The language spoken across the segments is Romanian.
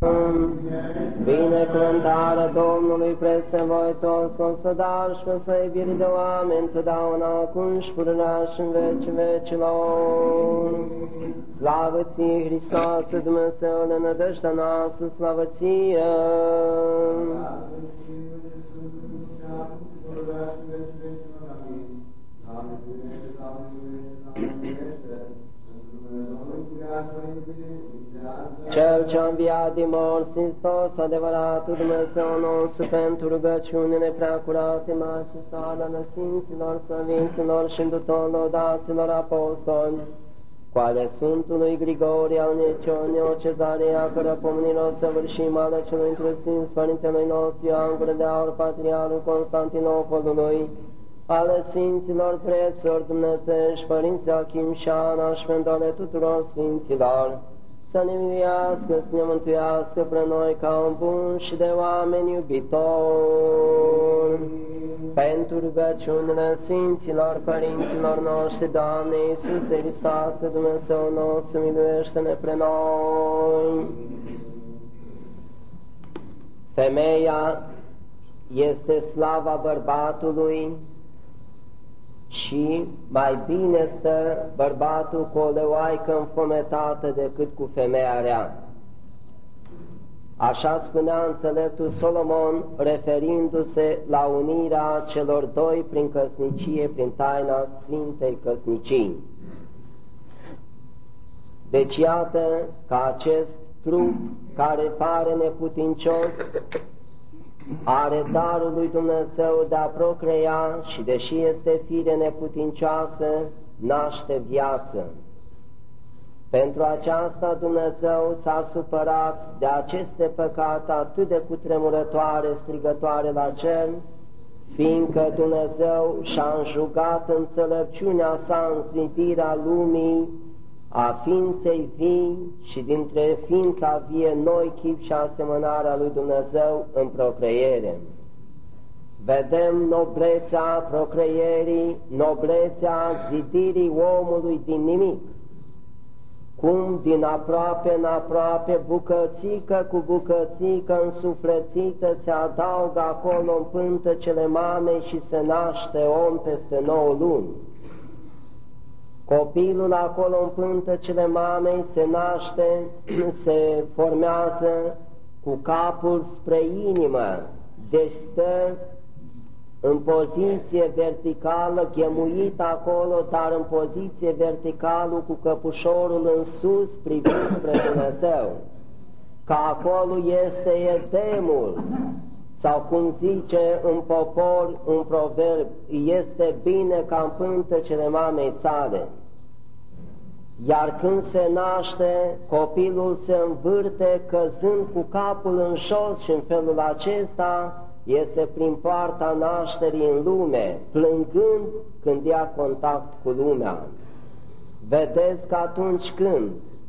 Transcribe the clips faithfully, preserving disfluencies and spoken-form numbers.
Binecuvântarea Domnului peste voi toți, o să dar și o să iubiri de oameni, totdeauna acum și pururea și în veci vecilor. Slavă ție, Hristoase, Dumnezeule, nădejdea noastră, slavă ție! Cel ce-a înviat din morți, Hristos, adevăratul Dumnezeu nostru, pentru rugăciunile preacurate, Maicii sale, ale Sfinților, Săvinților și îndutor lăudaților apostoli, cu ale Sfântului Grigorie, al Necioni, o cezare, a cără pomenirilor săvârșim, ale celui într Sfinț, Părintelui nostru Ioan Gură de Aur, Patriarhul Constantinopolului, ale Sfinților Preților Dumnezești, Părinții Achim și Ana și pentru ale tuturor Sfinților, să ne miluiască, să ne mântuiască pre noi ca un bun și de oameni iubitori. Pentru rugăciunile Sfinților Părinților noștri, Doamne Iisuse Hristoase, Dumnezeu nostru, miluiește-ne pre noi. Femeia este slava bărbatului și mai bine stă bărbatul cu o leoaică înfometată decât cu femeia rea. Așa spunea înțeleptul Solomon, referindu-se la unirea celor doi prin căsnicie, prin taina Sfintei Căsnicii. Deci iată că acest trup care pare neputincios are darul lui Dumnezeu de a procrea și, deși este fire neputincioasă, naște viață. Pentru aceasta Dumnezeu s-a supărat de aceste păcate atât de cutremurătoare, strigătoare la cer, fiindcă Dumnezeu și-a înjugat înțelepciunea sa în zidirea lumii, a ființei vii și dintre ființa vie noi chip și asemănarea lui Dumnezeu în procreiere. Vedem noblețea procreierii, noblețea zidirii omului din nimic, cum din aproape în aproape, bucățică cu bucățică însuflețită se adaugă acolo în pântecele mamei și se naște om peste nouă luni. Copilul acolo în pântecele mamei se naște, se formează cu capul spre inimă, deci stă în poziție verticală, chemuit acolo, dar în poziție verticală, cu căpușorul în sus, privind spre Dumnezeu. Că acolo este Edemul, sau cum zice în popor un proverb, este bine ca în pântecele mamei sale. Iar când se naște, copilul se învârte căzând cu capul în jos și în felul acesta iese prin poarta nașterii în lume, plângând când ia contact cu lumea. Vedeți că atunci când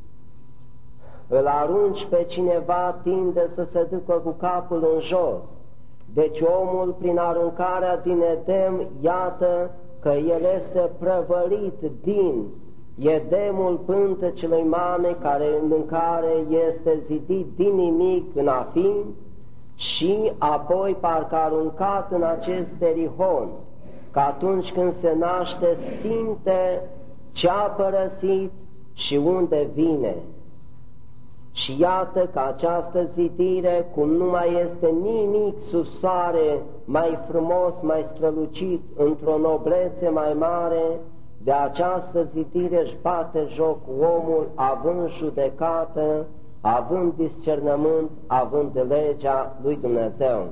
îl arunci pe cineva, tinde să se ducă cu capul în jos. Deci omul, prin aruncarea din Edem, iată că el este prăvălit din Edemul pântecelui mamei, care, în care este zidit din nimic în a fi, și apoi parcă aruncat în acest terihon, că atunci când se naște simte ce a părăsit și unde vine. Și iată că această zidire, cum nu mai este nimic sub soare mai frumos, mai strălucit, într-o noblețe mai mare, de această zidire își bate joc omul, având judecată, având discernământ, având legea lui Dumnezeu.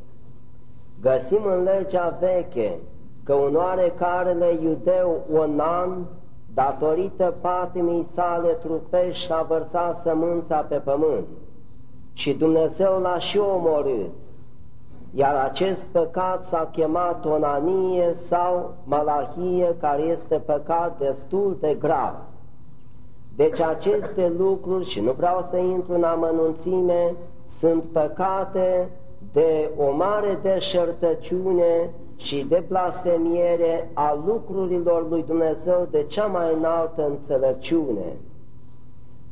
Găsim în legea veche că un oarecarele iudeu Onan, datorită patimii sale trupești, și-a vărsat sămânța pe pământ și Dumnezeu l-a și omorât, iar acest păcat s-a chemat onanie sau malahie, care este păcat destul de grav. Deci aceste lucruri, și nu vreau să intru în amănunțime, sunt păcate de o mare deșertăciune și de blasfemiere a lucrurilor lui Dumnezeu de cea mai înaltă înțelepciune.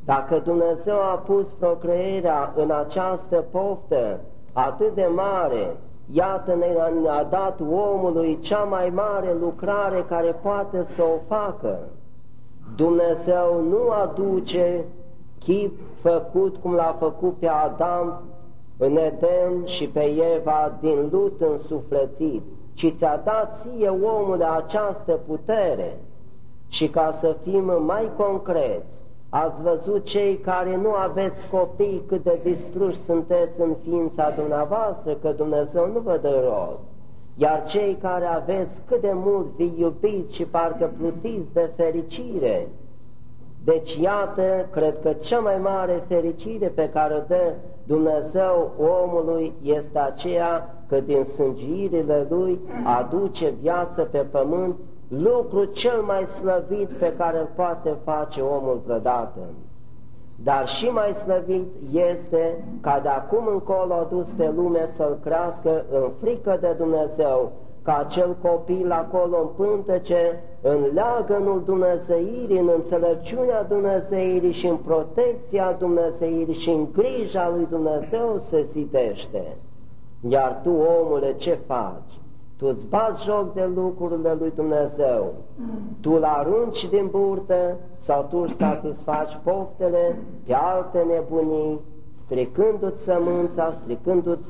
Dacă Dumnezeu a pus procreerea în această poftă atât de mare, iată ne-a dat omului cea mai mare lucrare care poate să o facă. Dumnezeu nu aduce chip făcut cum l-a făcut pe Adam în Eden și pe Eva din lut însuflețit, ci ți-a dat ție, omule, această putere. Și ca să fim mai concreți, ați văzut cei care nu aveți copii cât de distruși sunteți în ființa dumneavoastră, că Dumnezeu nu vă dă rod. Iar cei care aveți cât de mult vi iubiți și parcă plutiți de fericire. Deci iată, cred că cea mai mare fericire pe care o dă Dumnezeu omului este aceea că din sângirile Lui aduce viață pe pământ, lucru cel mai slăvit pe care îl poate face omul vreodată. Dar și mai slăvit este ca de acum încolo adus pe lume să-l crească în frică de Dumnezeu, ca acel copil acolo în pântece, în leagănul Dumnezeirii, în înțelepciunea Dumnezeirii și în protecția Dumnezeirii și în grija lui Dumnezeu se zidește. Iar tu, omule, ce faci? Tu îți bați joc de lucrurile lui Dumnezeu, tu îl arunci din burtă sau tu își satisfaci poftele pe alte nebunii, stricându-ți sămânța, stricându-ți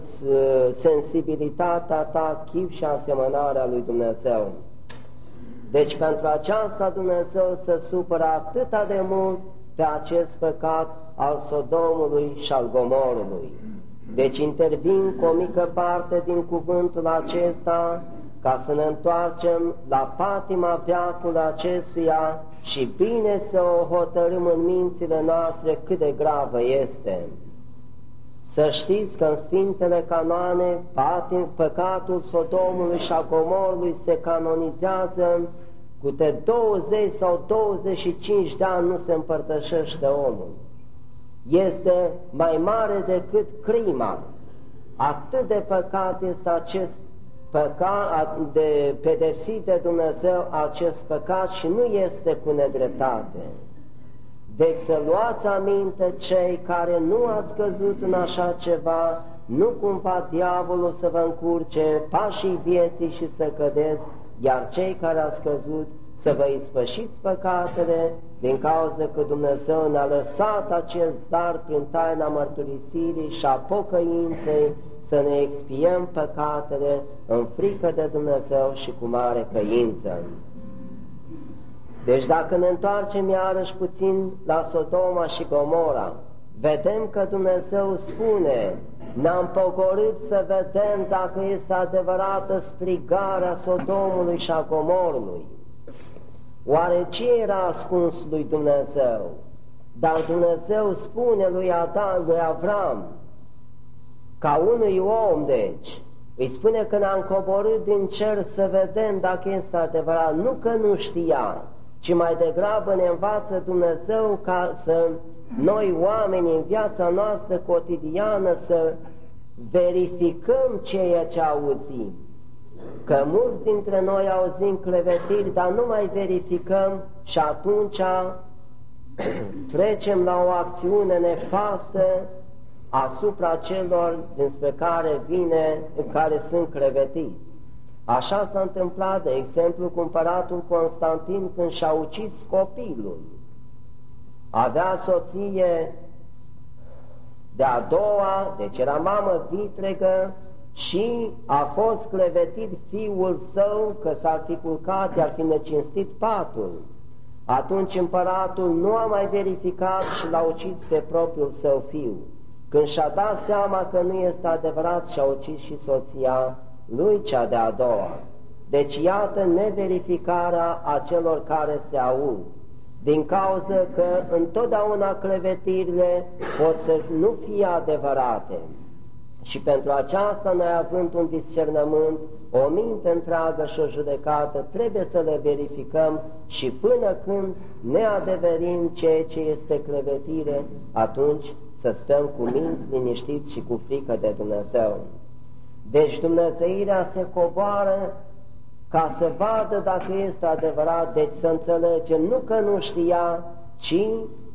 sensibilitatea ta, chip și asemănarea lui Dumnezeu. Deci pentru aceasta Dumnezeu se supără atâta de mult pe acest păcat al Sodomului și al Gomorului. Deci intervin cu o mică parte din cuvântul acesta ca să ne întoarcem la patima veacului acestuia și bine să o hotărâm în mințile noastre cât de gravă este. Să știți că în Sfintele Canoane patim, păcatul Sodomului și a Gomorului se canonizează cu de douăzeci sau douăzeci și cinci de ani, nu se împărtășește omul. Este mai mare decât crima. Atât de păcat este acest păcat, de pedepsit de Dumnezeu acest păcat și nu este cu nedreptate. Deci să luați aminte cei care nu ați căzut în așa ceva, nu cumva diavolul să vă încurce pașii vieții și să cădeți, iar cei care ați căzut să vă ispășiți păcatele, din cauza că Dumnezeu ne-a lăsat acest dar prin taina mărturisirii și a pocăinței, să ne expiem păcatele în frică de Dumnezeu și cu mare căință. Deci dacă ne întoarcem iarăși puțin la Sodoma și Gomora, vedem că Dumnezeu spune, ne-am pogorât să vedem dacă este adevărată strigarea Sodomului și a Gomorului. Oare ce era ascuns lui Dumnezeu? Dar Dumnezeu spune lui Adam, lui Avram, ca unui om, deci, îi spune că ne-am coborât din cer să vedem dacă este adevărat, nu că nu știa, ci mai degrabă ne învață Dumnezeu ca să noi oamenii în viața noastră cotidiană să verificăm ceea ce auzim. Că mulți dintre noi auzim clevetiri, dar nu mai verificăm și atunci trecem la o acțiune nefastă asupra celor dinspre care vine, care sunt clevetiți. Așa s-a întâmplat, de exemplu, cu împăratul Constantin când și-a ucis copilul. Avea soție de-a doua, deci era mamă vitregă, și a fost clevetit fiul său că s-ar fi culcat, i-ar fi necinstit patul. Atunci împăratul nu a mai verificat și l-a ucis pe propriul său fiu. Când și-a dat seama că nu este adevărat, și-a ucis și soția lui, cea de-a doua. Deci iată neverificarea acelor care se aud, din cauza că întotdeauna clevetirile pot să nu fie adevărate. Și pentru aceasta noi, având un discernământ, o minte întreagă și o judecată, trebuie să le verificăm și până când ne adeverim ceea ce este clevetire, atunci să stăm cu minți liniștiți și cu frică de Dumnezeu. Deci Dumnezeirea se coboară ca să vadă dacă este adevărat, deci să înțelegem nu că nu știa, ci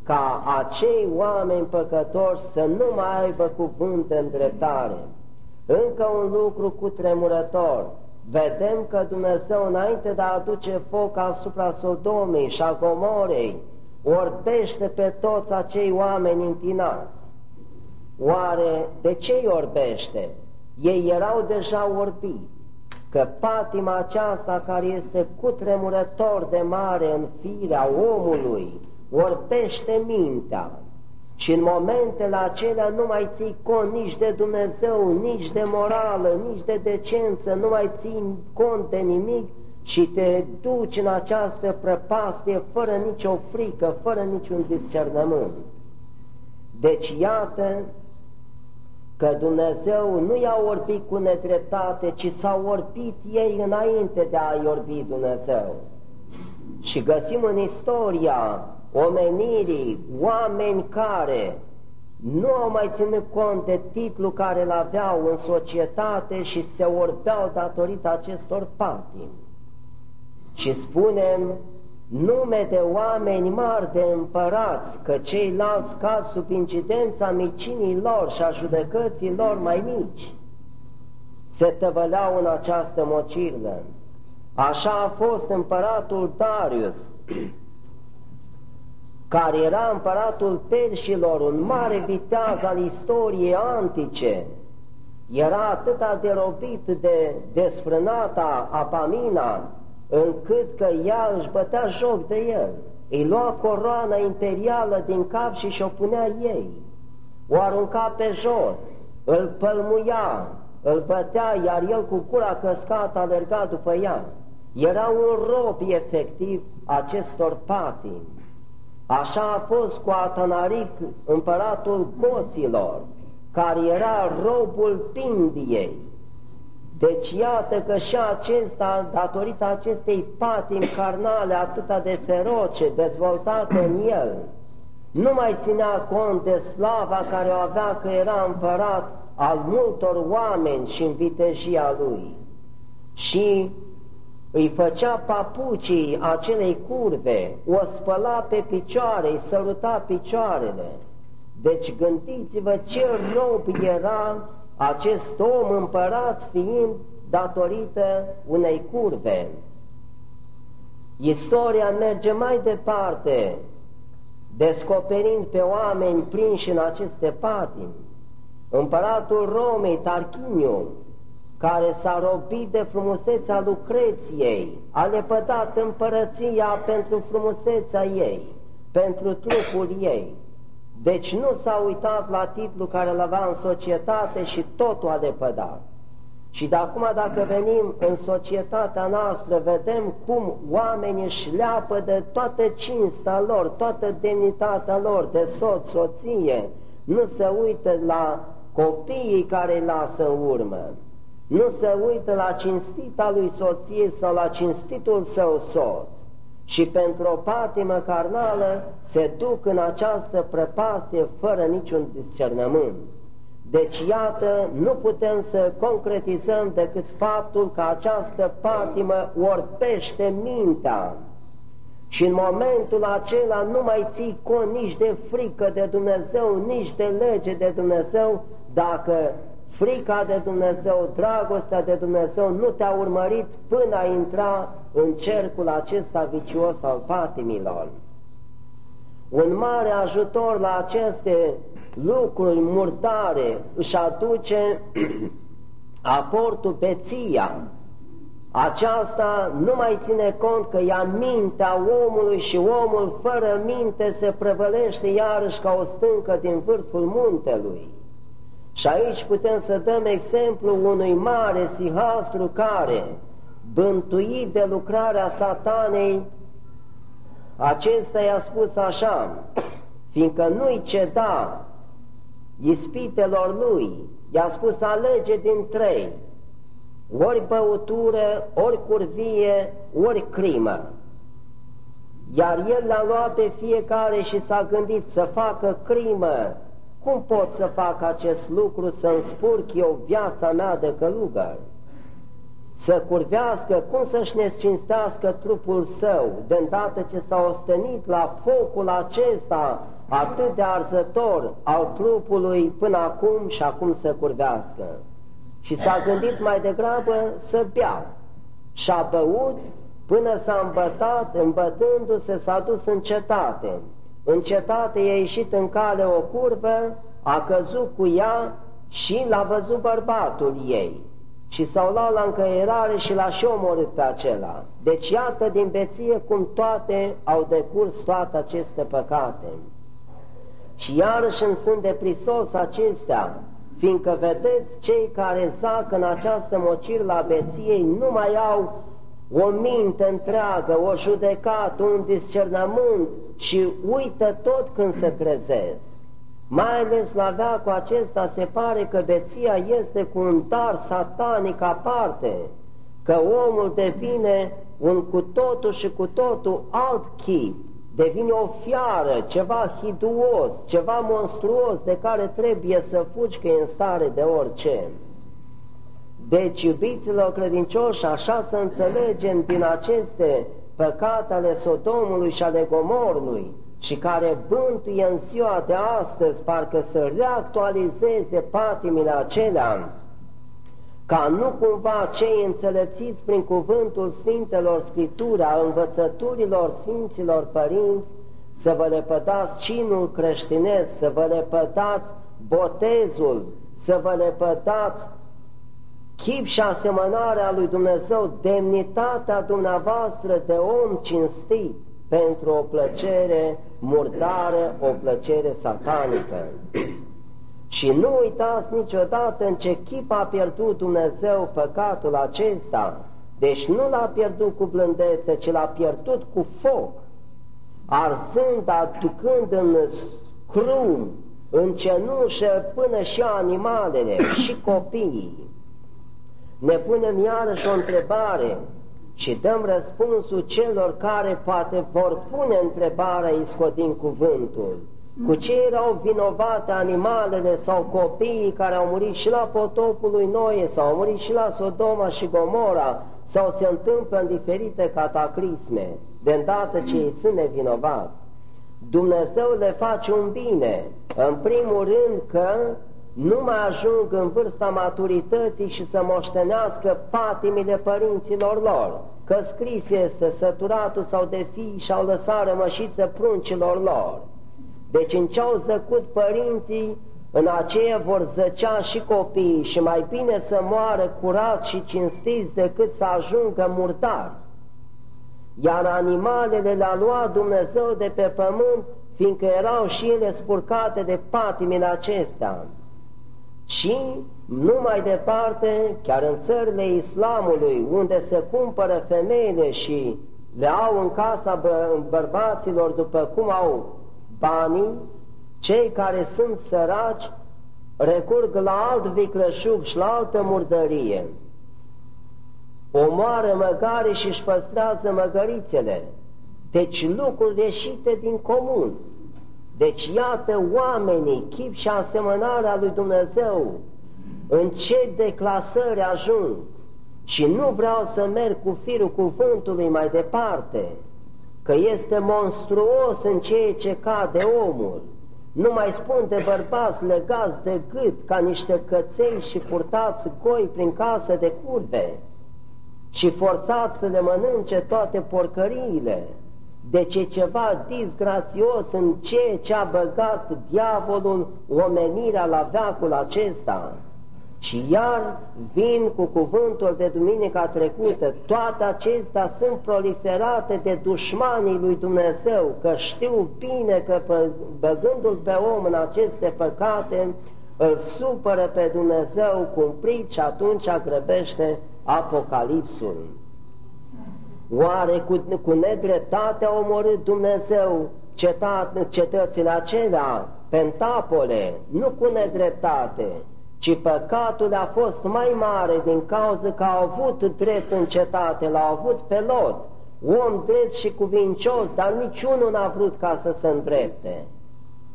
ca acei oameni păcătoși să nu mai aibă cuvânt de îndreptare. Încă un lucru cutremurător. Vedem că Dumnezeu, înainte de a aduce foc asupra Sodomei și a Gomorei, orbește pe toți acei oameni întinați. Oare de ce îi orbește? Ei erau deja orbiți, că patima aceasta, care este cutremurător de mare în firea omului, orbește mintea. Și în momentele acelea nu mai ții cont nici de Dumnezeu, nici de morală, nici de decență, nu mai ții cont de nimic și te duci în această prăpastie fără nicio frică, fără niciun discernământ. Deci iată că Dumnezeu nu i-a orbit cu nedreptate, ci s-au orbit ei înainte de a-i orbi Dumnezeu. Și găsim în istoria omenirii oameni care nu au mai ținut cont de titlul care îl aveau în societate și se orbeau datorită acestor patimi. Și spunem nume de oameni mari, de împărați, că ceilalți cad sub incidența micinii lor și a judecății lor mai mici. Se tăvăleau în această mocirlă. Așa a fost împăratul Darius, care era împăratul Perșilor, un mare viteaz al istoriei antice. Era atât de robit de desfrânata Apamina, încât că ea își bătea joc de el. Îi lua coroana imperială din cap și și-o punea ei. O arunca pe jos, îl pălmuia, îl bătea, iar el cu gura căscată alerga după ea. Era un rob efectiv acestor patimi. Așa a fost cu Atanaric, împăratul Goților, care era robul Pindiei. Deci iată că și acesta, datorită acestei patimi carnale atât de feroce, dezvoltate în el, nu mai ținea cont de slava care o avea, că era împărat al multor oameni și în vitejia lui. Și îi făcea papucii acelei curve, o spăla pe picioare, îi săruta picioarele. Deci gândiți-vă ce rob era acest om împărat, fiind datorită unei curve. Istoria merge mai departe, descoperind pe oameni prinși în aceste patimi. Împăratul Romei, Tarchiniu, care s-a robit de frumusețea Lucreției, a lepădat împărăția pentru frumusețea ei, pentru trupul ei. Deci nu s-a uitat la titlul care îl avea în societate și totul a lepădat. Și de acum, dacă venim în societatea noastră, vedem cum oamenii își leapă de toată cinstea lor, toată demnitatea lor, de soț, soție, nu se uită la copiii care îi lasă în urmă, nu se uită la cinstita lui soție sau la cinstitul său soț. Și pentru o patimă carnală se duc în această prăpastie fără niciun discernământ. Deci iată, nu putem să concretizăm decât faptul că această patimă orbește mintea. Și în momentul acela nu mai ții cont nici de frică de Dumnezeu, nici de lege de Dumnezeu, dacă frica de Dumnezeu, dragostea de Dumnezeu nu te-a urmărit până a intra în cercul acesta vicios al patimilor. Un mare ajutor la aceste lucruri murdare își aduce aportul beția. Aceasta nu mai ține cont că ia mintea omului și omul fără minte se prăvălește iarăși ca o stâncă din vârful muntelui. Și aici putem să dăm exemplu unui mare sihastru care, bântuit de lucrarea Satanei, acesta i-a spus așa, fiindcă nu-i ceda ispitelor lui, i-a spus alege din trei, ori băutură, ori curvie, ori crimă. Iar el le-a luat pe fiecare și s-a gândit să facă crimă. Cum pot să fac acest lucru, să-mi spurc eu viața mea de călugăr? să curvească, cum să-și nescinstească trupul său, de îndată ce s-a ostenit la focul acesta atât de arzător al trupului până acum și acum să curvească. Și s-a gândit mai degrabă să bea. Și-a băut până s-a îmbătat, îmbătându-se s-a dus în cetate. În cetate i-a ieșit în cale o curvă, a căzut cu ea și l-a văzut bărbatul ei. Și s-au luat la încăierare și l-a și omorât pe acela. Deci iată din beție cum toate au decurs toate aceste păcate. Și iarăși îmi sunt de prisos acestea, fiindcă vedeți, cei care zac în această mocirlă a beției nu mai au o minte întreagă, o judecată, un discernământ și uită tot când se trezesc. Mai ales la veacul acesta se pare că beția este cu un dar satanic aparte, că omul devine un cu totul și cu totul alt chip, devine o fiară, ceva hiduos, ceva monstruos de care trebuie să fugi că e în stare de orice. Deci, iubiților credincioși, așa să înțelegem din aceste păcate ale Sodomului și ale Gomorului, și care bântuie în ziua de astăzi, parcă să reactualizeze patimile acelea, ca nu cumva cei înțelepțiți prin cuvântul Sfintelor Scripturi, a învățăturilor Sfinților Părinți, să vă lepădați cinul creștinesc, să vă lepădați botezul, să vă lepădați chip și asemănarea lui Dumnezeu, demnitatea dumneavoastră de om cinstit, pentru o plăcere murdară, o plăcere satanică. Și nu uitați niciodată în ce chip a pierdut Dumnezeu păcatul acesta. Deci nu l-a pierdut cu blândețe, ci l-a pierdut cu foc, arzând, aducând în scrum, în cenușă, până și animalele și copiii. Ne punem iarăși o întrebare și dăm răspunsul celor care poate vor pune întrebarea iscodind cuvântul. Cu ce erau vinovate animalele sau copiii care au murit și la potopul lui Noe, sau au murit și la Sodoma și Gomora, sau se întâmplă în diferite cataclisme, de îndată ce ei sunt nevinovați? Dumnezeu le face un bine, în primul rând că nu mai ajung în vârsta maturității și să moștenească patimile părinților lor, că scris este: săturatul sau de fii și-au lăsat rămășiță pruncilor lor. Deci în ce-au zăcut părinții, în aceea vor zăcea și copiii, și mai bine să moară curați și cinstiți decât să ajungă murdari. Iar animalele le-a luat Dumnezeu de pe pământ, fiindcă erau și ele spurcate de patimile acestea. Și nu mai departe, chiar în țările islamului, unde se cumpără femeile și le au în casa bă bărbaților după cum au banii, cei care sunt săraci recurg la alt vicleșug și la altă murdărie. Omoară măgare și își păstrează măgărițele. Deci lucruri ieșite din comun. Deci iată oamenii, chip și asemănarea lui Dumnezeu, în ce declasări ajung. Și nu vreau să merg cu firul cuvântului mai departe, că este monstruos în ceea ce cade omul. Nu mai spun de bărbați legați de gât ca niște căței și purtați goi prin casă de curve și forțați să le mănânce toate porcăriile. Deci e ceva disgrațios în ceea ce a băgat diavolul omenirea la veacul acesta. Și iar vin cu cuvântul de duminica trecută, toate acestea sunt proliferate de dușmanii lui Dumnezeu, că știu bine că băgându-l pe om în aceste păcate, îl supără pe Dumnezeu cumplit și atunci grăbește Apocalipsul. Oare cu, cu nedreptate a omorât Dumnezeu cetat, cetățile acelea, Pentapole? Nu cu nedreptate, ci păcatul a fost mai mare din cauza că au avut drept în cetate, l-au avut pe Lot, om drept și cuvincios, dar niciunul n-a vrut ca să se îndrepte.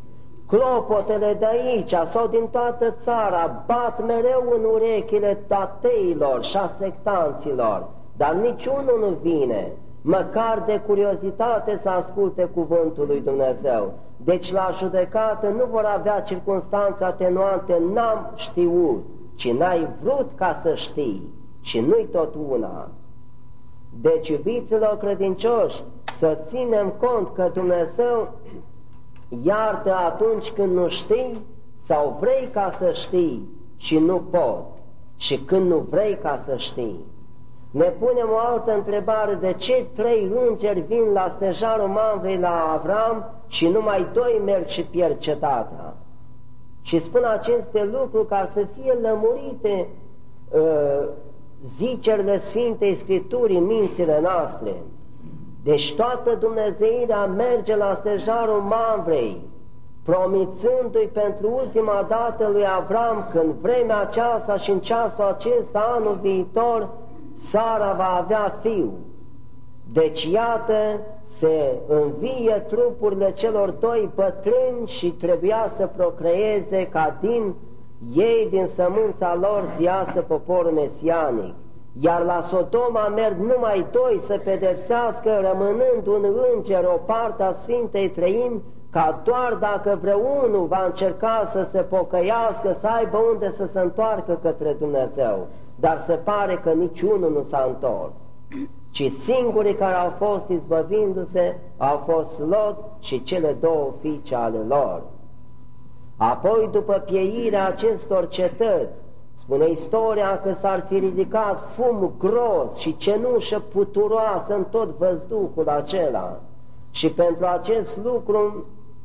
clopotele de aici sau din toată țara bat mereu în urechile ateilor și a sectanților, dar niciunul nu vine, măcar de curiozitate să asculte cuvântul lui Dumnezeu. Deci la judecată nu vor avea circunstanțe atenuante, n-am știut, ci n-ai vrut ca să știi, și nu-i tot una. Deci, iubiților credincioși, să ținem cont că Dumnezeu iartă atunci când nu știi sau vrei ca să știi și nu poți, și când nu vrei ca să știi. Ne punem o altă întrebare: de ce trei îngeri vin la stejarul Mamvrei la Avram și numai doi merg și pierd cetatea? Și spun aceste lucruri ca să fie lămurite uh, zicerile Sfintei Scripturii în mințile noastre. Deci toată dumnezeirea merge la stejarul Mamvrei, promițându-i pentru ultima dată lui Avram că în vremea aceasta și în ceasul acesta, anul viitor, Sara va avea fiu. Deci iată, se învie trupurile celor doi bătrâni și trebuia să procreeze ca din ei, din sămânța lor, să iasă poporul mesianic. Iar la Sodoma merg numai doi să pedepsească, rămânând un înger, o parte a Sfintei Treimi, ca doar dacă vreunul va încerca să se pocăiască, să aibă unde să se întoarcă către Dumnezeu. Dar se pare că niciunul nu s-a întors, ci singurii care au fost izbăvindu-se au fost Lot și cele două fiice ale lor. Apoi, după pieirea acestor cetăți, spune istoria că s-ar fi ridicat fum gros și cenușă puturoasă în tot văzduhul acela. Și pentru acest lucru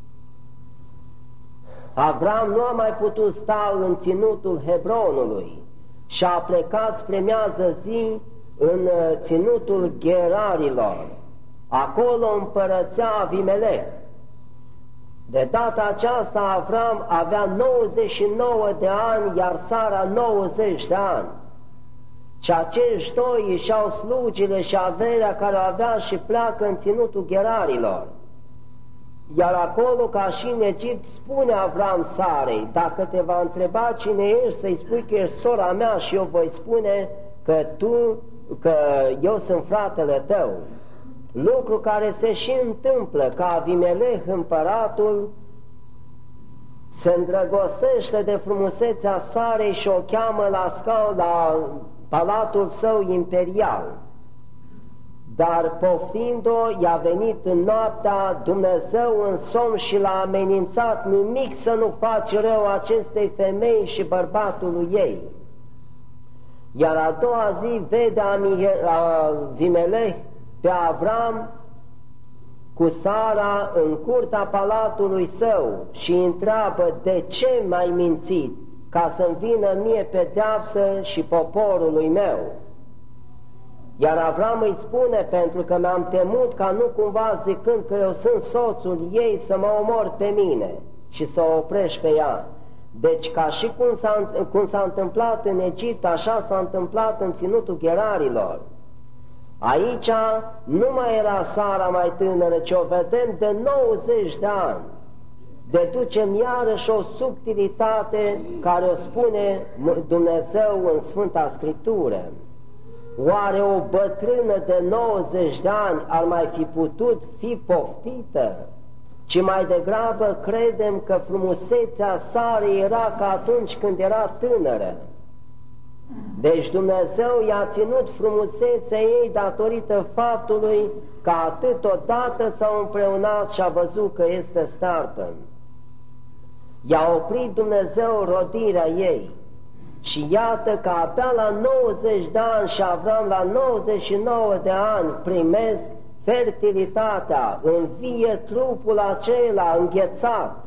Avram nu a mai putut sta în ținutul Hebronului și a plecat spre miază zi în ținutul Gerarilor. Acolo împărățea Avimelech. De data aceasta Avram avea nouăzeci și nouă de ani, iar Sara nouăzeci de ani. Și acești doi își au slugile și averea care o avea și pleacă în ținutul Gerarilor. Iar acolo, ca și în Egipt, spune Avram Sarei: dacă te va întreba cine ești, să-i spui că ești sora mea și eu voi spune că tu, că eu sunt fratele tău. Lucru care se și întâmplă, că Avimelech, împăratul, se îndrăgostește de frumusețea Sarei și o cheamă la scaun, la palatul său imperial. Dar poftind-o, i-a venit în noaptea Dumnezeu în somn și l-a amenințat: nimic să nu faci rău acestei femei și bărbatului ei. Iar a doua zi vede Avimelech pe Avram cu Sara în curtea palatului său și îi întreabă: de ce m-ai mințit, ca să-mi vină mie pedeapsă și poporului meu? Iar Avram îi spune: pentru că mi-am temut ca nu cumva, zicând că eu sunt soțul ei, să mă omor pe mine și să o oprești pe ea. Deci ca și cum s-a, cum s-a întâmplat în Egipt, așa s-a întâmplat în ținutul Gerarilor. Aici nu mai era Sara mai tânără, ci o vedem de nouăzeci de ani. Deducem iarăși o subtilitate care o spune Dumnezeu în Sfânta Scriptură. Oare o bătrână de nouăzeci de ani ar mai fi putut fi poftită? Ci mai degrabă credem că frumusețea Sarei era ca atunci când era tânără. Deci Dumnezeu i-a ținut frumusețea ei datorită faptului că atât odată s-au împreunat și a văzut că este starpă. I-a oprit Dumnezeu rodirea ei. Și iată că abia la nouăzeci de ani și Avram la nouăzeci și nouă de ani primesc fertilitatea, învie trupul acela înghețat,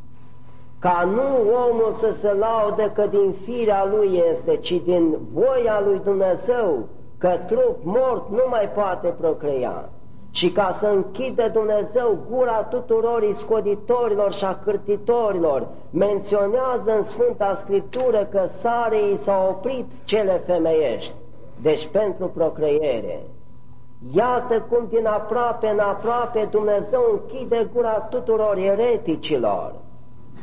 ca nu omul să se laude că din firea lui este, ci din voia lui Dumnezeu, că trup mort nu mai poate procrea. Și ca să închide Dumnezeu gura tuturor iscoditorilor și a cârtitorilor, menționează în Sfânta Scriptură că Sarei s-au oprit cele femeiești, deci pentru procreiere. Iată cum din aproape în aproape Dumnezeu închide gura tuturor ereticilor.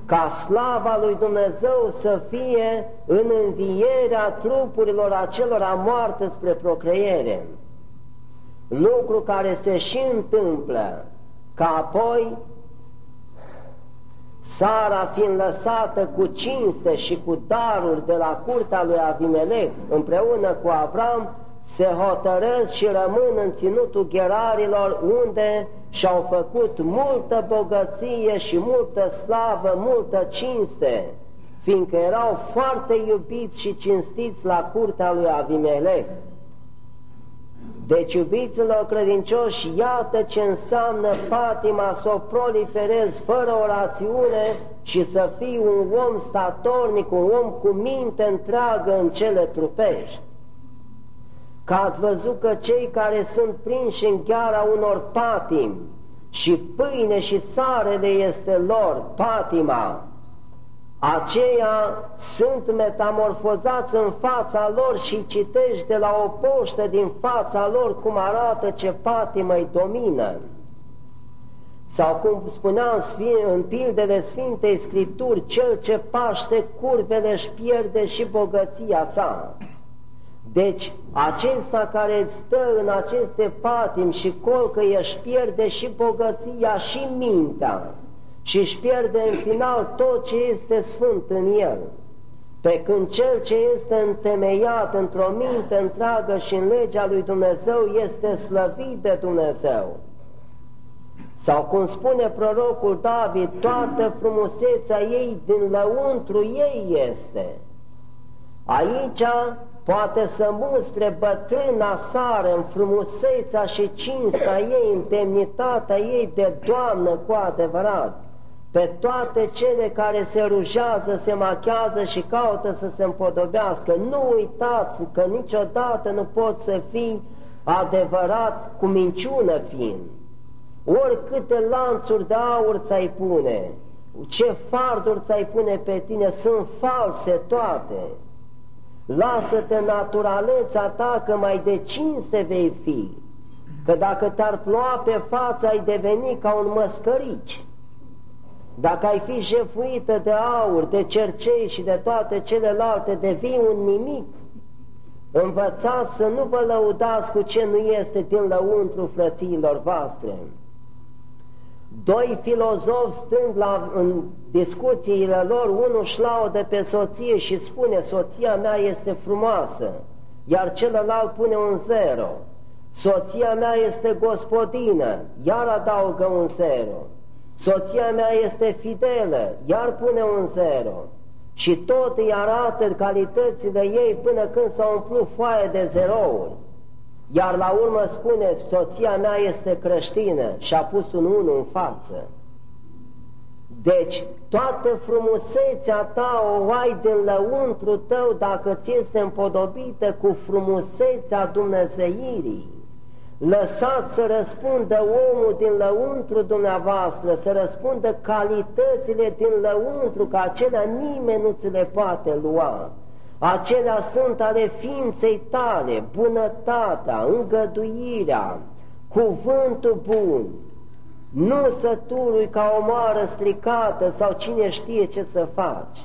ca slava lui Dumnezeu să fie în învierea trupurilor acelora moarte spre procreere. Lucru care se și întâmplă, ca apoi Sara, fiind lăsată cu cinste și cu daruri de la curtea lui Avimelec, împreună cu Avram, se hotărăsc și rămân în ținutul Gerarilor, unde și-au făcut multă bogăție și multă slavă, multă cinste, fiindcă erau foarte iubiți și cinstiți la curtea lui Avimelec. Deci, iubiților credincioși, iată ce înseamnă patima, să o proliferezi fără o rațiune și să fii un om statornic, un om cu minte întreagă în cele trupești. Că ați văzut că cei care sunt prinși în gheara unor patimi, și pâine și sarele este lor patima, aceia sunt metamorfozați în fața lor și citești de la o poștă din fața lor cum arată ce patimă îi domină. Sau cum spuneam în pildele Sfintei Scripturi, cel ce paște curvele își pierde și bogăția sa. Deci acesta care stă în aceste patimi și colcă își pierde și bogăția și mintea și își pierde în final tot ce este sfânt în el. Pe când cel ce este întemeiat într-o minte întreagă și în legea lui Dumnezeu este slăvit de Dumnezeu. Sau cum spune prorocul David, toată frumusețea ei din lăuntru ei este. Aici poate să mustre bătrâna Sară în frumusețea și cinstea ei, în demnitatea ei de doamnă cu adevărat, pe toate cele care se rujează, se machează și caută să se împodobească. Nu uitați că niciodată nu poți să fii adevărat cu minciună fiind. Oricâte lanțuri de aur ți-ai pune, ce farduri ți-ai pune pe tine, sunt false toate. Lasă-te naturalețea ta, că mai de cinste vei fi, că dacă te-ar ploua pe față ai deveni ca un măscărici. Dacă ai fi jefuită de aur, de cercei și de toate celelalte, devii un nimic. Învățați să nu vă lăudați cu ce nu este din lăuntru frățiilor voastre. Doi filozofi stând la, în discuțiile lor, unul își laudă pe soție și spune: soția mea este frumoasă, iar celălalt pune un zero. Soția mea este gospodină, iar adaugă un zero. Soția mea este fidelă, iar pune un zero. Și tot îi arată calitățile ei până când s-a umplut foaia de zerouri. Iar la urmă spune: soția mea este creștină, și a pus un unu în față. Deci toată frumusețea ta o ai din lăuntru tău dacă ți este împodobită cu frumusețea dumnezeirii. Lăsați să răspundă omul din lăuntru dumneavoastră, să răspundă calitățile din lăuntru, că acelea nimeni nu ți le poate lua. Acelea sunt ale ființei tale, bunătatea, îngăduirea, cuvântul bun, nu sătului ca o moară stricată sau cine știe ce să faci.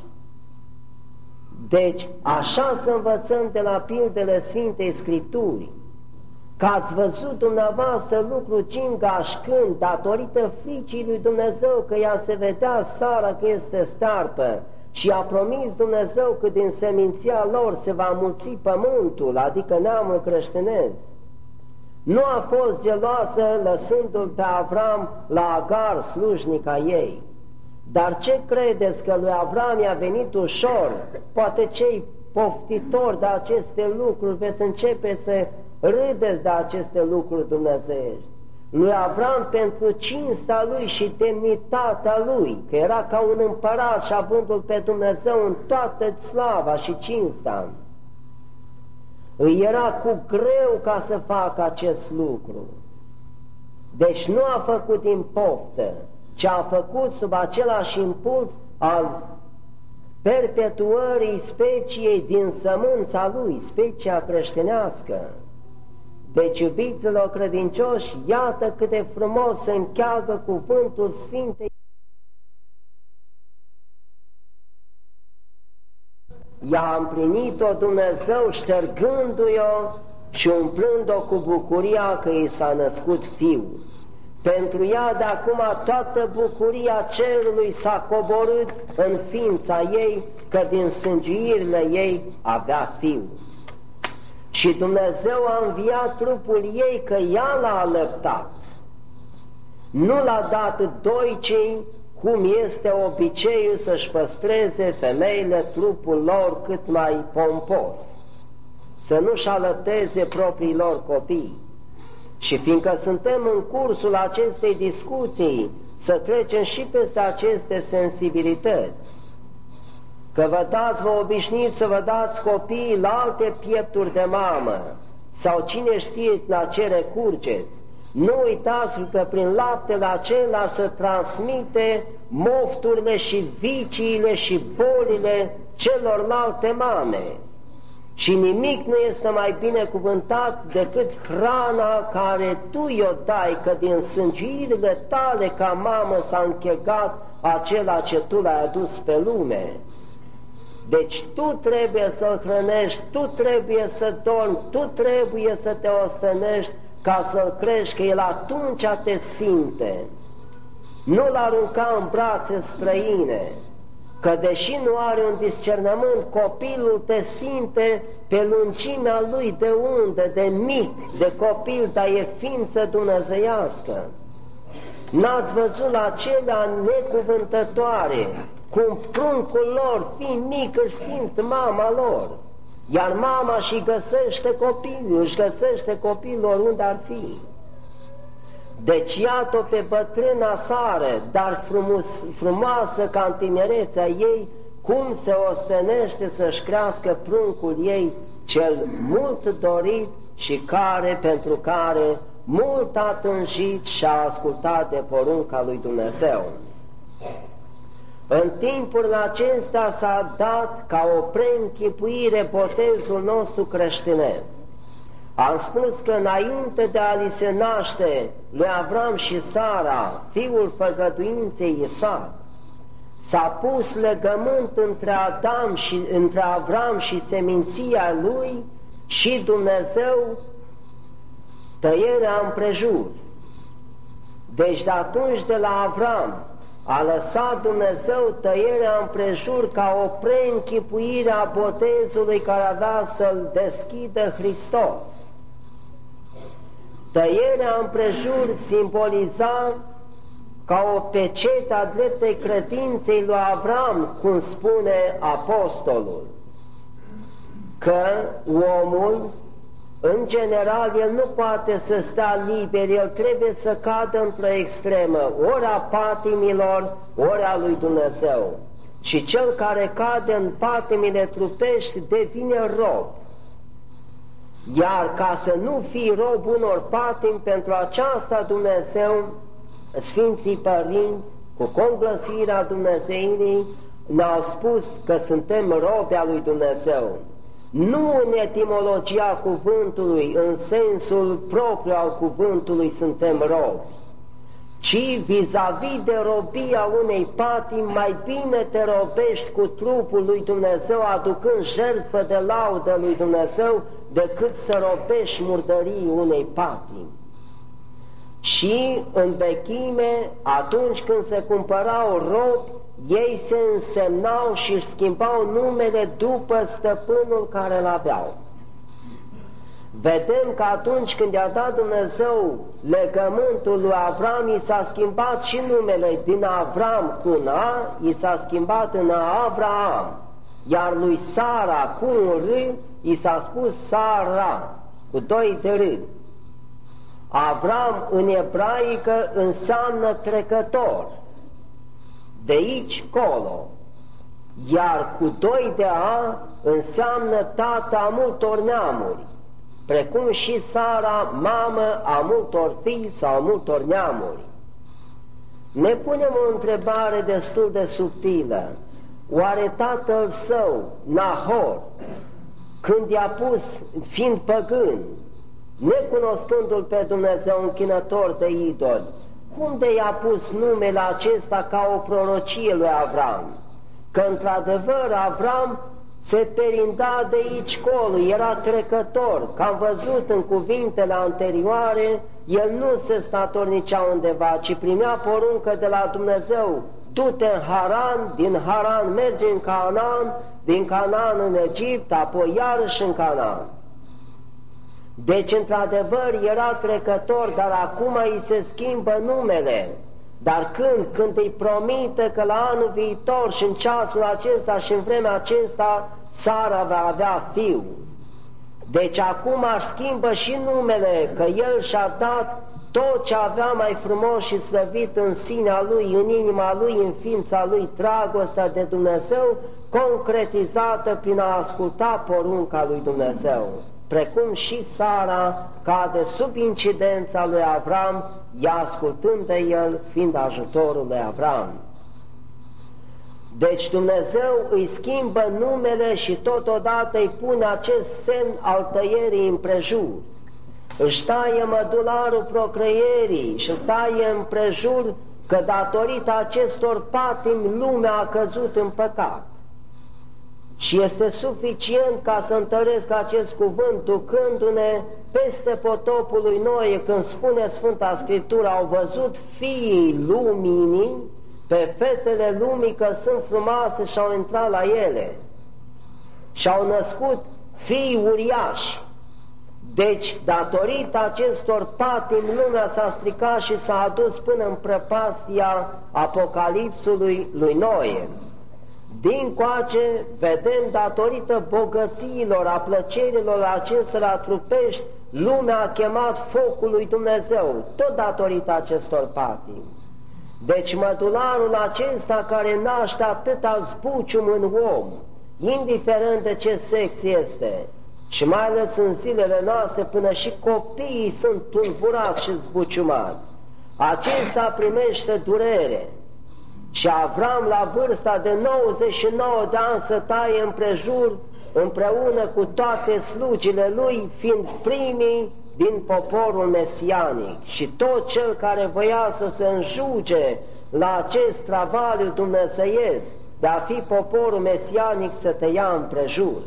Deci, așa să învățăm de la pildele Sfintei Scripturi, că ați văzut dumneavoastră lucru gingaș când, datorită fricii lui Dumnezeu, că ea se vedea Sara că este starpă, și a promis Dumnezeu că din seminția lor se va mulți pământul, adică neamul creștinesc. Nu a fost geloasă lăsându-l pe Avram la Agar, slujnica ei. Dar ce credeți, că lui Avram i-a venit ușor? Poate cei poftitori de aceste lucruri veți începe să râdeți de aceste lucruri dumnezeiești. Lui Avram, pentru cinstea lui și demnitatea lui, că era ca un împărat și avându-l pe Dumnezeu în toată slava și cinstea, îi era cu greu ca să facă acest lucru. Deci nu a făcut din poftă, ci a făcut sub același impuls al perpetuării speciei din sămânța lui, specia creștinească. Deci, iubiților credincioși, iată cât de frumos se încheagă cuvântul Sfintei i-a împlinit-o Dumnezeu ștergându-i-o și umplând-o cu bucuria că i s-a născut Fiul. Pentru ea de acum toată bucuria cerului s-a coborât în ființa ei, că din sângiuirile ei avea Fiul. Și Dumnezeu a înviat trupul ei, că ea l-a alăptat. Nu l-a dat doicii, cum este obiceiul să-și păstreze femeile trupul lor cât mai pompos, să nu-și alăpteze propriilor copii. Și fiindcă suntem în cursul acestei discuții, să trecem și peste aceste sensibilități, că vă dați, vă obișnuiți să vă dați copiii la alte piepturi de mamă, sau cine știe la ce recurgeți, nu uitați că prin laptele acela se transmite mofturile și viciile și bolile celorlalte mame. Și nimic nu este mai binecuvântat decât hrana care tu i-o dai, că din sângiuirile tale ca mamă s-a închegat acela ce tu l-ai adus pe lume. Deci tu trebuie să-l hrănești, tu trebuie să dormi, tu trebuie să te ostenești ca să-l crești, că el atunci te simte. Nu-l arunca în brațe străine, că deși nu are un discernământ, copilul te simte pe lungimea lui de undă, de mic, de copil, dar e ființă dumnezeiască. N-ați văzut la acelea necuvântătoare, cum pruncul lor, fiind mic, își simt mama lor, iar mama și găsește copilul, își găsește copilul unde ar fi. Deci iată-o pe bătrâna sară, dar frumos, frumoasă ca în tinerețea ei, cum se ostenește să-și crească pruncul ei, cel mult dorit și care, pentru care mult a tânjit și a ascultat de porunca lui Dumnezeu. În timpul acesta s-a dat ca o preînchipuire botezul nostru creștinesc. Am spus că înainte de a li se naște lui Avram și Sara, fiul făgăduinței Isaac, s-a pus legământ între Adam și între Avram și seminția lui și Dumnezeu, tăierea împrejur. Deci de atunci de la Avram a lăsat Dumnezeu tăierea împrejur ca o preînchipuire a botezului care avea să-l deschidă Hristos. Tăierea împrejur simboliza ca o pecete a dreptei credinței lui Avram, cum spune apostolul, că omul, în general, el nu poate să stea liber, el trebuie să cadă într-o extremă, ori a patimilor, ori a lui Dumnezeu. Și cel care cade în patimile trupești devine rob. Iar ca să nu fii rob unor patimi, pentru aceasta Dumnezeu, Sfinții Părinți, cu conglăsuirea Dumnezeirii, ne-au spus că suntem robi al lui Dumnezeu. Nu în etimologia cuvântului, în sensul propriu al cuvântului suntem robi, ci vis-a-vis de robia unei patimi, mai bine te robești cu trupul lui Dumnezeu, aducând jertfă de laudă lui Dumnezeu, decât să robești murdării unei patimi. Și în vechime, atunci când se cumpărau robi, ei se însemnau și își schimbau numele după stăpânul care îl aveau. Vedem că atunci când i-a dat Dumnezeu legământul lui Avram, i s-a schimbat și numele din Avram cu un A, i s-a schimbat în Abraham, iar lui Sara cu un R, i s-a spus Sara, cu doi de R. Avram în ebraică înseamnă trecător, de aici colo, iar cu doi de A înseamnă tată a multor neamuri, precum și Sara, mamă a multor fii sau a multor neamuri. Ne punem o întrebare destul de subtilă. Oare tatăl său, Nahor, când i-a pus, fiind păgân, necunoscându-l pe Dumnezeu, închinător de idoli, cum de i-a pus numele acesta ca o prorocie lui Avram? Că într-adevăr Avram se perinda de aici colo, era trecător, că am văzut în cuvintele anterioare, el nu se statornicea undeva, ci primea poruncă de la Dumnezeu: du-te în Haran, din Haran mergi în Canaan, din Canaan în Egipt, apoi iarăși în Canaan. Deci, într-adevăr, era trecător, dar acum îi se schimbă numele. Dar când? Când îi promite că la anul viitor și în ceasul acesta și în vremea acesta Sara va avea fiu. Deci acum își schimbă și numele, că el și-a dat tot ce avea mai frumos și slăvit în sinea lui, în inima lui, în ființa lui, dragostea de Dumnezeu, concretizată prin a asculta porunca lui Dumnezeu. Precum și Sara cade sub incidența lui Avram, ea ascultând de el, fiind ajutorul lui Avram. Deci Dumnezeu îi schimbă numele și totodată îi pune acest semn al tăierii împrejur. Își taie mădularul procreierii și taie împrejur, că datorită acestor patimi lumea a căzut în păcat. Și este suficient ca să întăresc acest cuvânt, ducându-ne peste potopul lui Noe, când spune Sfânta Scriptură: au văzut fiii luminii pe fetele lumii că sunt frumoase și au intrat la ele și au născut fii uriași. Deci, datorită acestor patimi, lumea s-a stricat și s-a adus până în prăpastia apocalipsului lui Noe. Dincoace, vedem, datorită bogățiilor, a plăcerilor acestora trupești, lumea a chemat focul lui Dumnezeu, tot datorită acestor patimi. Deci mădularul acesta care naște atâta zbucium în om, indiferent de ce sex este, și mai ales în zilele noastre, până și copiii sunt tulburați și zbuciumați, acesta primește durere. Și Avram, la vârsta de nouăzeci și nouă de ani, să taie împrejur, împreună cu toate slugile lui, fiind primii din poporul mesianic. Și tot cel care voia să se înjuge la acest travaliu dumnezeiesc de a fi poporul mesianic, să tăia împrejur.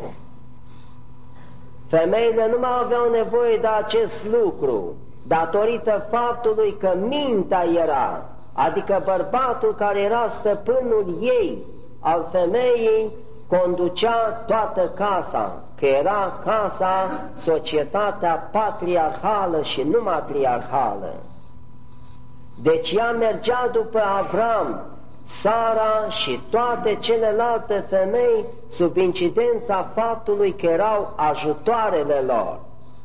Femeile nu mai aveau nevoie de acest lucru, datorită faptului că mintea era, adică bărbatul care era stăpânul ei, al femeii, conducea toată casa, că era casa, societatea patriarhală și nu matriarhală. Deci ea mergea după Avram, Sara și toate celelalte femei sub incidența faptului că erau ajutoarele lor.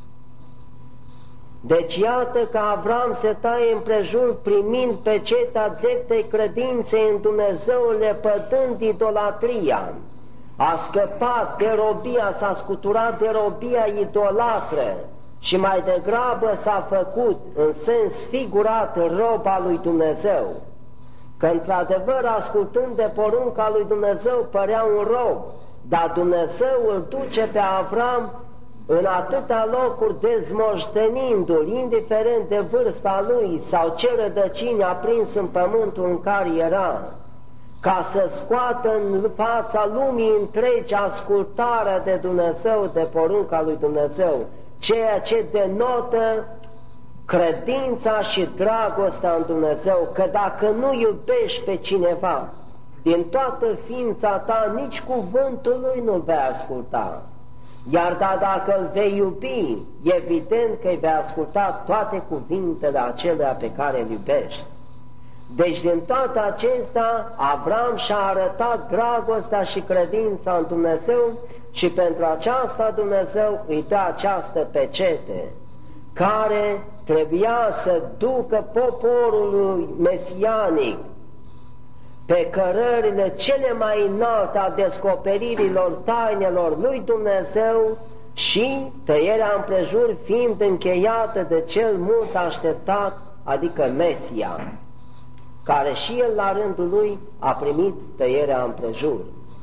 Deci iată că Avram se taie împrejur primind pecetea dreptei credințe în Dumnezeu, lepădând idolatria. A scăpat de robia, s-a scuturat de robia idolatră și mai degrabă s-a făcut în sens figurat rob al lui Dumnezeu. Că într-adevăr, ascultând de porunca lui Dumnezeu, părea un rob, dar Dumnezeu îl duce pe Avram în atâtea locuri dezmoștenindu-l, indiferent de vârsta lui sau ce rădăcini a prins în pământul în care era, ca să scoată în fața lumii întregi ascultarea de Dumnezeu, de porunca lui Dumnezeu, ceea ce denotă credința și dragostea în Dumnezeu, că dacă nu iubești pe cineva din toată ființa ta, nici cuvântul lui nu vei asculta. Iar da, dacă îl vei iubi, evident că îi vei asculta toate cuvintele acelea pe care îl iubești. Deci din toate acestea, Avram și-a arătat dragostea și credința în Dumnezeu și pentru aceasta Dumnezeu îi dă această pecete, care trebuia să ducă poporul mesianic pe cărările cele mai înalte a descoperirilor tainelor lui Dumnezeu și tăierea împrejur fiind încheiată de cel mult așteptat, adică Mesia, care și el la rândul lui a primit tăierea împrejur.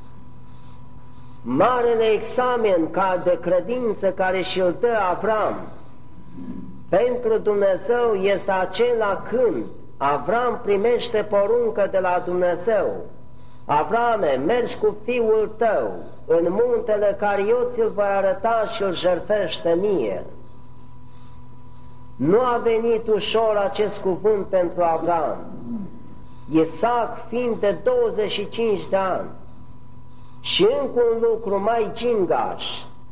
Marele examen de credință care și-l dă Avram pentru Dumnezeu este acela când Avram primește poruncă de la Dumnezeu Avrame, mergi cu fiul tău în muntele care eu ți-l voi arăta și îl jertfește mie. Nu a venit ușor acest cuvânt pentru Avram. Isaac fiind de douăzeci și cinci de ani și încă un lucru mai gingaș,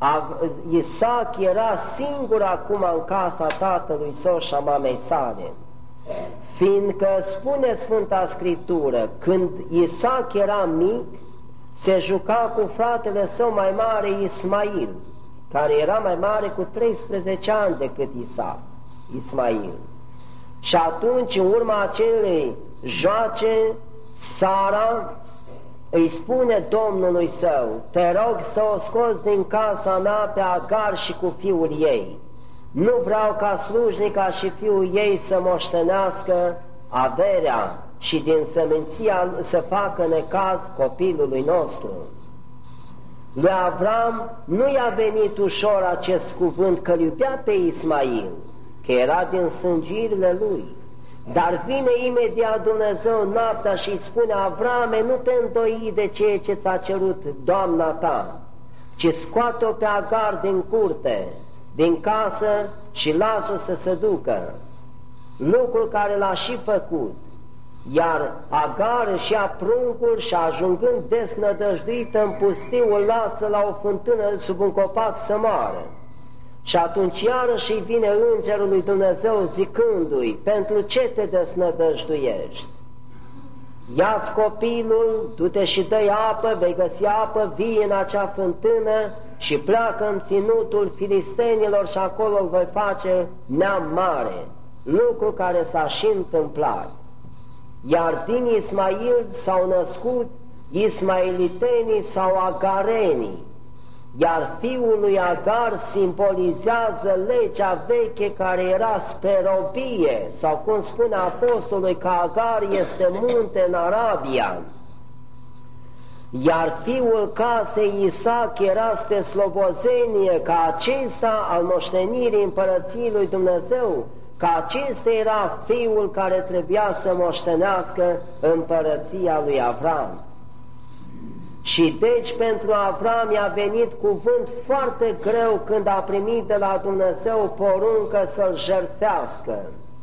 Isaac era singur acum în casa tatălui său și a mamei sale, fiindcă spune Sfânta Scriptură, când Isaac era mic, se juca cu fratele său mai mare Ismail, care era mai mare cu treisprezece ani decât Isaac, Ismail. Și atunci, în urma acelei joace, Sara îi spune Domnului său, te rog să o scoți din casa mea pe Agar și cu fiul ei. Nu vreau ca slujnica și fiul ei să moștenească averea și din sămânția să facă necaz copilului nostru. Lui Avram nu i-a venit ușor acest cuvânt că îl iubea pe Ismail, că era din sângirile lui. Dar vine imediat Dumnezeu noaptea și îi spune, Avrame, nu te îndoi de ceea ce ți-a cerut Doamna ta, ci scoate-o pe Agar din curte, din casă și lasă-o să se ducă. Lucrul care l-a și făcut. Iar Agar își ia pruncul și ajungând desnădăjduită în pustiu, îl lasă la o fântână sub un copac să moară. Și atunci iarăși îi vine îngerul lui Dumnezeu zicându-i, pentru ce te desnădăjduiești? Ia-ți copilul, du-te și dă-i apă, vei găsi apă vie în acea fântână și pleacă în ținutul filistenilor și acolo îl voi face neam mare, lucru care s-a și întâmplat. Iar din Ismail s-au născut ismailitenii sau agarenii, iar fiul lui Agar simbolizează legea veche care era spre robie, sau cum spune apostolul că Agar este munte în Arabia, iar fiul casei Isaac era spre slobozenie, ca acesta al moștenirii împărăției lui Dumnezeu, că acesta era fiul care trebuia să moștenească împărăția lui Avram. Și deci pentru Avram i-a venit cuvânt foarte greu când a primit de la Dumnezeu poruncă să-l jertfească.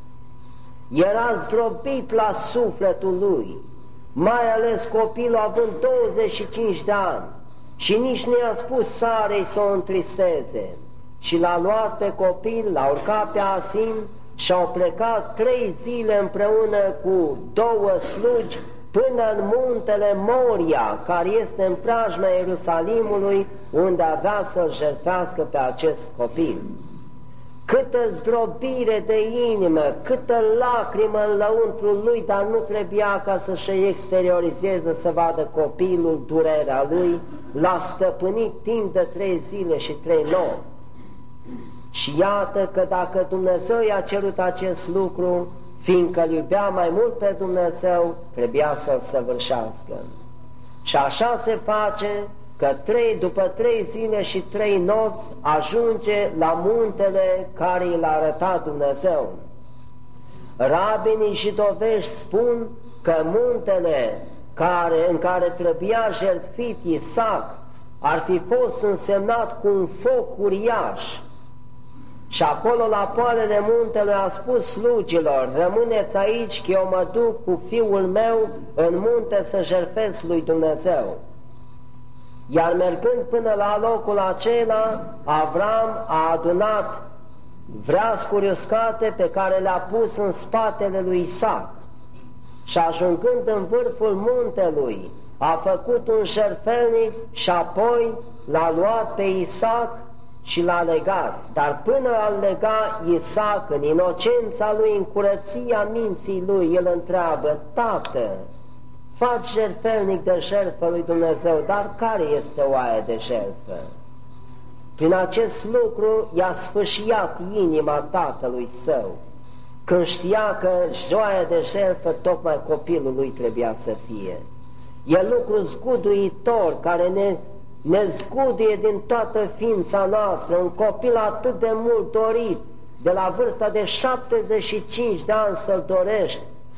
Era zdrobit la sufletul lui, mai ales copilul având douăzeci și cinci de ani, și nici nu i-a spus Sarei să o întristeze. Și l-a luat pe copil, l-a urcat pe Asim și au plecat trei zile împreună cu două slugi până în muntele Moria, care este în preajma Ierusalimului, unde avea să-l jertfească pe acest copil. Câtă zdrobire de inimă, câtă lacrimă în lăuntrul lui, dar nu trebuia ca să-și exteriorizeze, să vadă copilul, durerea lui, l-a stăpânit timp de trei zile și trei nopți. Și iată că dacă Dumnezeu i-a cerut acest lucru, fiindcă îl iubea mai mult pe Dumnezeu, trebuia să-l săvârșească. Și așa se face că trei, după trei zile și trei nopți ajunge la muntele care i l-a arătat Dumnezeu. Rabinii jidovești spun că muntele care, în care trebuia jertfit Isaac ar fi fost însemnat cu un foc uriaș. Și acolo la poalele muntelui a spus slugilor, rămâneți aici că eu mă duc cu fiul meu în munte să jertfesc lui Dumnezeu. Iar mergând până la locul acela, Avram a adunat vreascuri uscate pe care le-a pus în spatele lui Isaac. Și ajungând în vârful muntelui, a făcut un jertfelnic și apoi l-a luat pe Isaac și l-a legat. Dar până a lega Isaac, în inocența lui, în curăția minții lui, el întreabă, Tată, faci jertfelnic de jertfă lui Dumnezeu, dar care este oaia de jertfă? Prin acest lucru i-a sfâșiat inima tatălui său, când știa că joaia de jertfă tocmai copilul lui trebuia să fie. E lucru zguduitor care ne ne zguduie din toată ființa noastră, un copil atât de mult dorit, de la vârsta de șaptezeci și cinci de ani să-l dorești,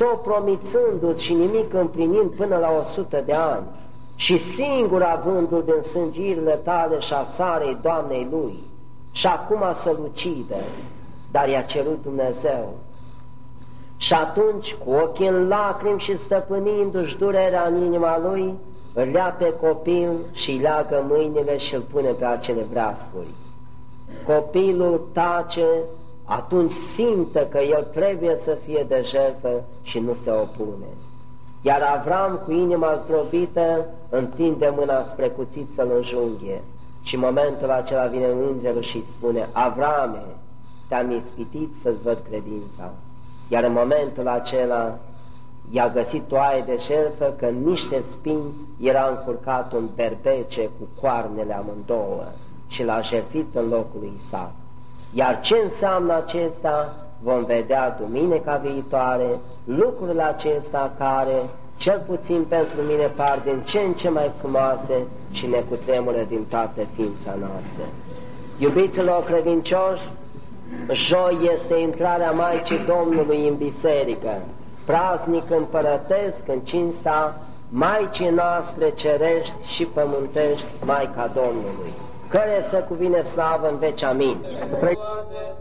tot promițându-ți și nimic împlinind până la o sută de ani, și singur avându-l din sângirile tale și a sarei Doamnei lui, și acum să-l ucidă, dar i-a cerut Dumnezeu. Și atunci, cu ochii în lacrimi și stăpânindu-și durerea în inima lui, îl ia pe copil și îi leagă mâinile și îl pune pe acele vreascuri. Copilul tace, atunci simte că el trebuie să fie de jertfă și nu se opune. Iar Avram, cu inima zdrobită, întinde mâna spre cuțit să-l înjunghe. Și în momentul acela vine îngerul și îi spune: Avrame, te-am ispitit să-ți văd credința. Iar în momentul acela i-a găsit oaie de jertfă, că în niște spini era încurcat un berbece cu coarnele amândouă și l-a jertfit în locul lui Isaac. Iar ce înseamnă acesta vom vedea duminica viitoare, lucrurile acestea care, cel puțin pentru mine, par din ce în ce mai frumoase și ne cutremură din toată ființa noastră. Iubiților credincioși, joi este intrarea Maicii Domnului în biserică, praznic împărătesc în cinsta Maicii noastre cerești și pământești, Maica Domnului, care să cuvine slavă în veci. Amin.